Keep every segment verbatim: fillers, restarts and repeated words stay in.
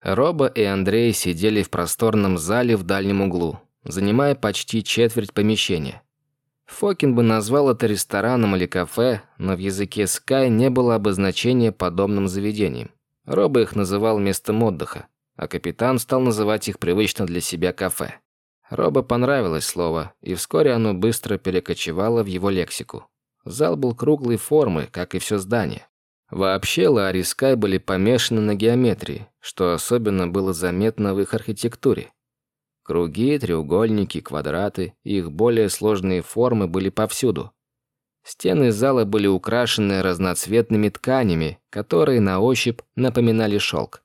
Роба и Андрей сидели в просторном зале в дальнем углу, занимая почти четверть помещения. Фокин бы назвал это рестораном или кафе, но в языке Sky не было обозначения подобным заведением. Роба их называл местом отдыха, а капитан стал называть их привычно для себя кафе. Роба понравилось слово, и вскоре оно быстро перекочевало в его лексику. Зал был круглой формы, как и все здание. Вообще, Лар и Скай были помешаны на геометрии, что особенно было заметно в их архитектуре. Круги, треугольники, квадраты и их более сложные формы были повсюду. Стены зала были украшены разноцветными тканями, которые на ощупь напоминали шелк.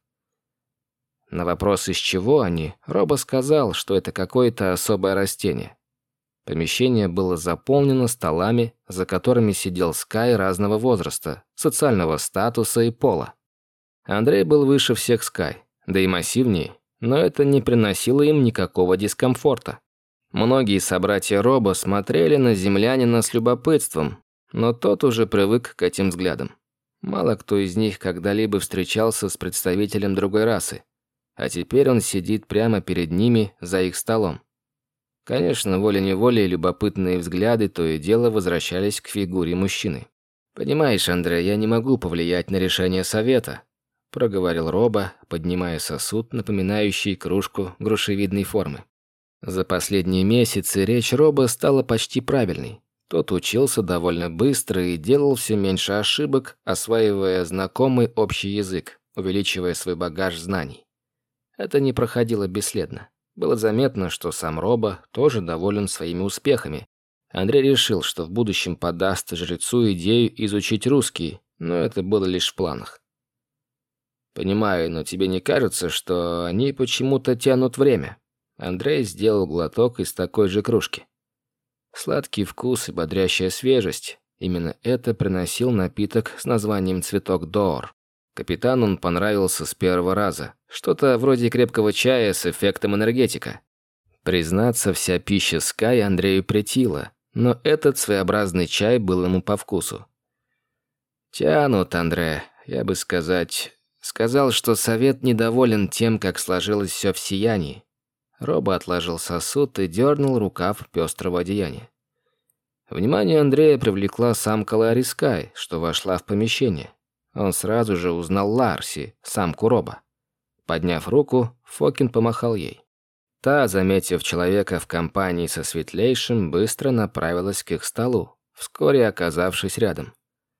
На вопрос, из чего они, Роба сказал, что это какое-то особое растение. Помещение было заполнено столами, за которыми сидел Скай разного возраста, социального статуса и пола. Андрей был выше всех Скай, да и массивнее, но это не приносило им никакого дискомфорта. Многие собратья Роба смотрели на землянина с любопытством, но тот уже привык к этим взглядам. Мало кто из них когда-либо встречался с представителем другой расы, а теперь он сидит прямо перед ними за их столом. Конечно, волей-неволей любопытные взгляды то и дело возвращались к фигуре мужчины. «Понимаешь, Андрей, я не могу повлиять на решение совета», – проговорил Роба, поднимая сосуд, напоминающий кружку грушевидной формы. За последние месяцы речь Роба стала почти правильной. Тот учился довольно быстро и делал все меньше ошибок, осваивая знакомый общий язык, увеличивая свой багаж знаний. Это не проходило бесследно. Было заметно, что сам Роба тоже доволен своими успехами. Андрей решил, что в будущем подаст жрецу идею изучить русский, но это было лишь в планах. «Понимаю, но тебе не кажется, что они почему-то тянут время?» Андрей сделал глоток из такой же кружки. Сладкий вкус и бодрящая свежесть – именно это приносил напиток с названием «Цветок Доор». Капитану он понравился с первого раза. Что-то вроде крепкого чая с эффектом энергетика. Признаться, вся пища Скай Андрею претила, но этот своеобразный чай был ему по вкусу. «Тянут, Андре, я бы сказать...» Сказал, что совет недоволен тем, как сложилось все в сиянии. Роба отложил сосуд и дернул рукав пестрого одеяния. Внимание Андрея привлекла самка Ларри Скай, что вошла в помещение. Он сразу же узнал Ларси, самку Роба. Подняв руку, Фокин помахал ей. Та, заметив человека в компании со Светлейшим, быстро направилась к их столу, вскоре оказавшись рядом.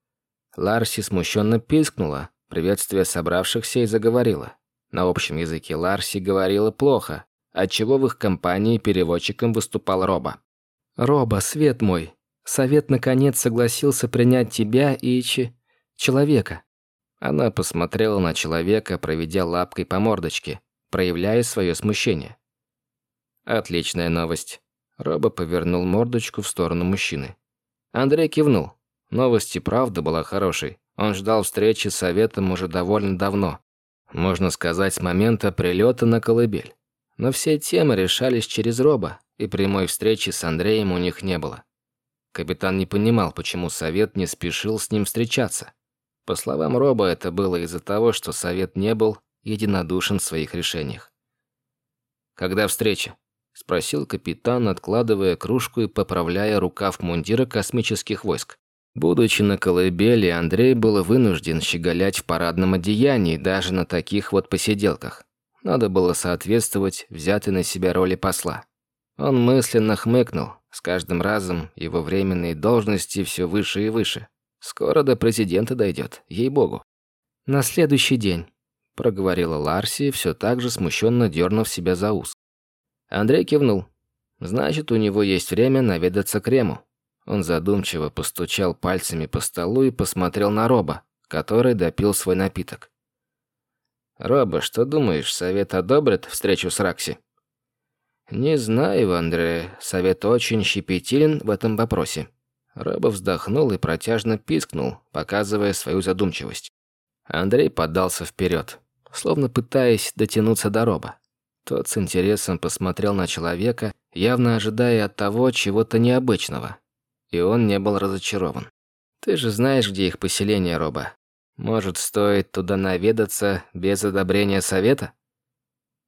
Ларси смущенно пискнула, приветствуя собравшихся, и заговорила. На общем языке Ларси говорила плохо, отчего в их компании переводчиком выступал Роба. «Роба, свет мой, совет наконец согласился принять тебя и че... человека». Она посмотрела на человека, проведя лапкой по мордочке, проявляя свое смущение. «Отличная новость». Роба повернул мордочку в сторону мужчины. Андрей кивнул. Новость и правда была хорошей. Он ждал встречи с советом уже довольно давно. Можно сказать, с момента прилета на колыбель. Но все темы решались через Роба, и прямой встречи с Андреем у них не было. Капитан не понимал, почему совет не спешил с ним встречаться. По словам Роба, это было из-за того, что совет не был единодушен в своих решениях. «Когда встреча?» – спросил капитан, откладывая кружку и поправляя рукав мундира космических войск. Будучи на колыбели, Андрей был вынужден щеголять в парадном одеянии даже на таких вот посиделках. Надо было соответствовать взятой на себя роли посла. Он мысленно хмыкнул. С каждым разом его временные должности все выше и выше. Скоро до президента дойдет, ей-богу. «На следующий день», – проговорила Ларси, все так же смущенно дернув себя за ус. Андрей кивнул. «Значит, у него есть время наведаться к Рему». Он задумчиво постучал пальцами по столу и посмотрел на Роба, который допил свой напиток. «Роба, что думаешь, совет одобрит встречу с Ракси?» «Не знаю, Андрей. Совет очень щепетилен в этом вопросе». Роба вздохнул и протяжно пискнул, показывая свою задумчивость. Андрей подался вперед, словно пытаясь дотянуться до Роба. Тот с интересом посмотрел на человека, явно ожидая от того чего-то необычного. И он не был разочарован. «Ты же знаешь, где их поселение, Роба. Может, стоит туда наведаться без одобрения совета?»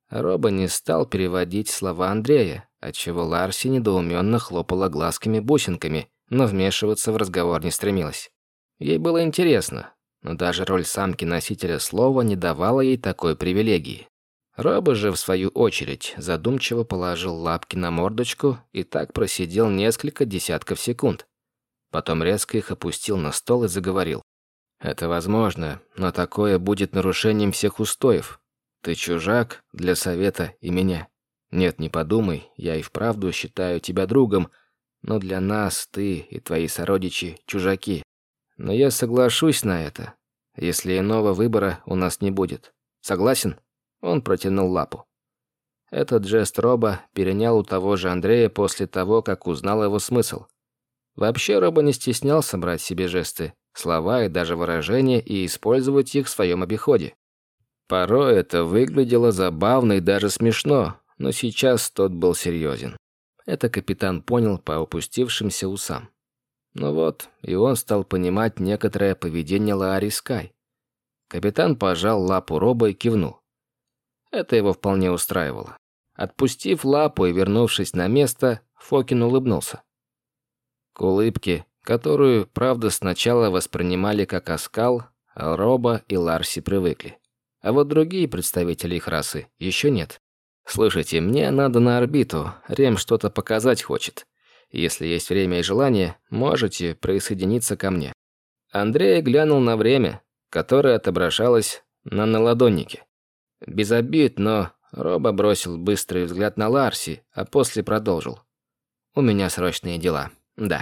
Роба не стал переводить слова Андрея, отчего Ларси недоуменно хлопала глазками-бусинками, но вмешиваться в разговор не стремилась. Ей было интересно, но даже роль самки-носителя слова не давала ей такой привилегии. Роба же, в свою очередь, задумчиво положил лапки на мордочку и так просидел несколько десятков секунд. Потом резко их опустил на стол и заговорил. «Это возможно, но такое будет нарушением всех устоев. Ты чужак для совета и меня. Нет, не подумай, я и вправду считаю тебя другом, но для нас ты и твои сородичи чужаки. Но я соглашусь на это, если иного выбора у нас не будет. Согласен?» Он протянул лапу. Этот жест Роба перенял у того же Андрея после того, как узнал его смысл. Вообще Роба не стеснялся брать себе жесты, слова и даже выражения и использовать их в своем обиходе. Порой это выглядело забавно и даже смешно, но сейчас тот был серьезен. Это капитан понял по опустившимся усам. Ну вот, и он стал понимать некоторое поведение Лаари Скай. Капитан пожал лапу Роба и кивнул. Это его вполне устраивало. Отпустив лапу и вернувшись на место, Фокин улыбнулся. К улыбке, которую, правда, сначала воспринимали как оскал, Роба и Ларси привыкли. А вот другие представители их расы еще нет. «Слушайте, мне надо на орбиту, Рем что-то показать хочет. Если есть время и желание, можете присоединиться ко мне». Андрей глянул на время, которое отображалось на наладоннике. Без обид, но Роба бросил быстрый взгляд на Ларси, а после продолжил. «У меня срочные дела. Да».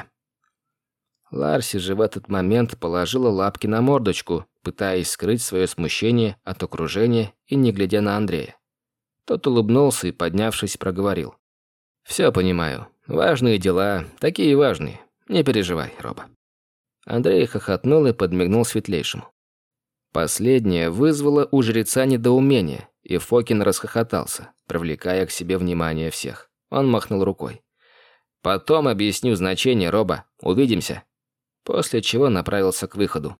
Ларси же в этот момент положила лапки на мордочку, пытаясь скрыть свое смущение от окружения и не глядя на Андрея. Тот улыбнулся и, поднявшись, проговорил. «Все понимаю. Важные дела, такие важные. Не переживай, Роба». Андрей хохотнул и подмигнул светлейшему. Последнее вызвало у жреца недоумение, и Фокин расхохотался, привлекая к себе внимание всех. Он махнул рукой. «Потом объясню значение, Роба. Увидимся». После чего направился к выходу.